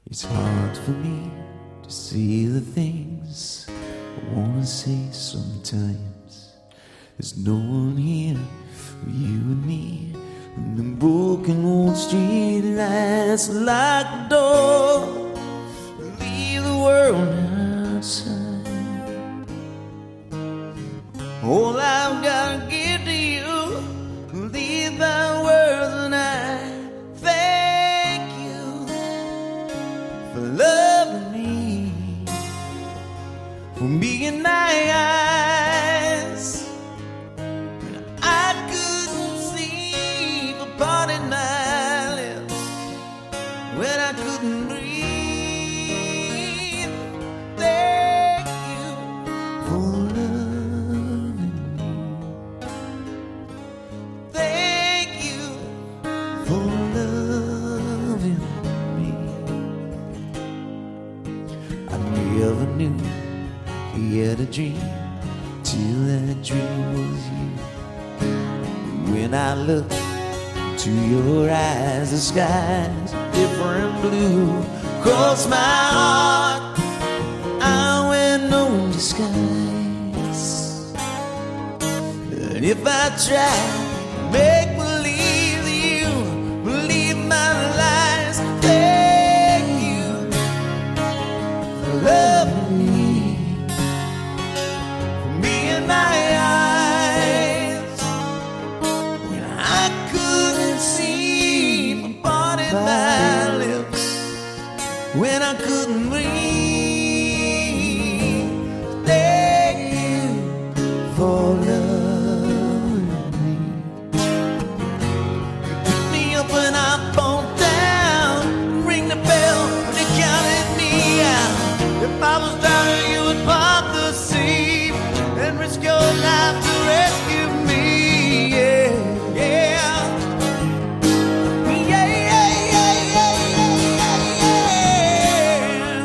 It's hard for me to see the things I wanna say sometimes. There's no one here for you and me. And the broken old street lights like the door. Leave the world outside. All I've gotta give to you, leave thy words, and I thank you for loving me, for being my eyes. I couldn't see for parting my lips when I couldn't breathe. Thank you for loving me. Thank you for loving me. I never knew he had a dream till that dream was you. When I look to your eyes, the sky's different blue. Cross my heart, I wear no disguise. And if I try to make believe you believe my lies, thank you for loving me, for being my eyes when I couldn't see, for parting my lips when I couldn't breathe. Thank you for loving me. Pick me up when I fall down, ring the bell when they counted me out. If I was drowning, you would pop the sea and risk your life to rescue me. Yeah, yeah. Yeah, yeah, yeah, yeah, yeah,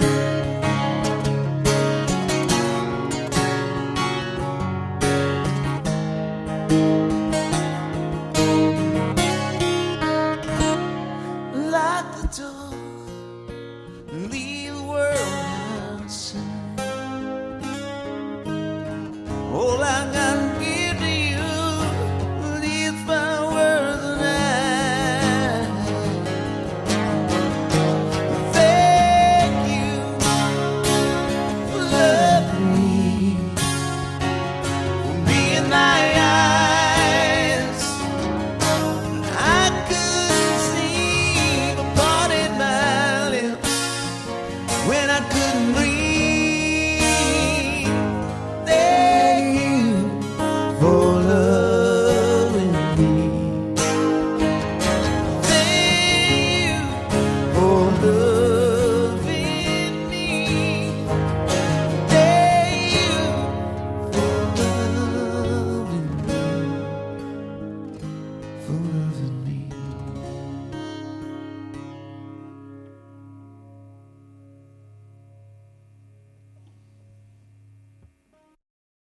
yeah. Lock the door.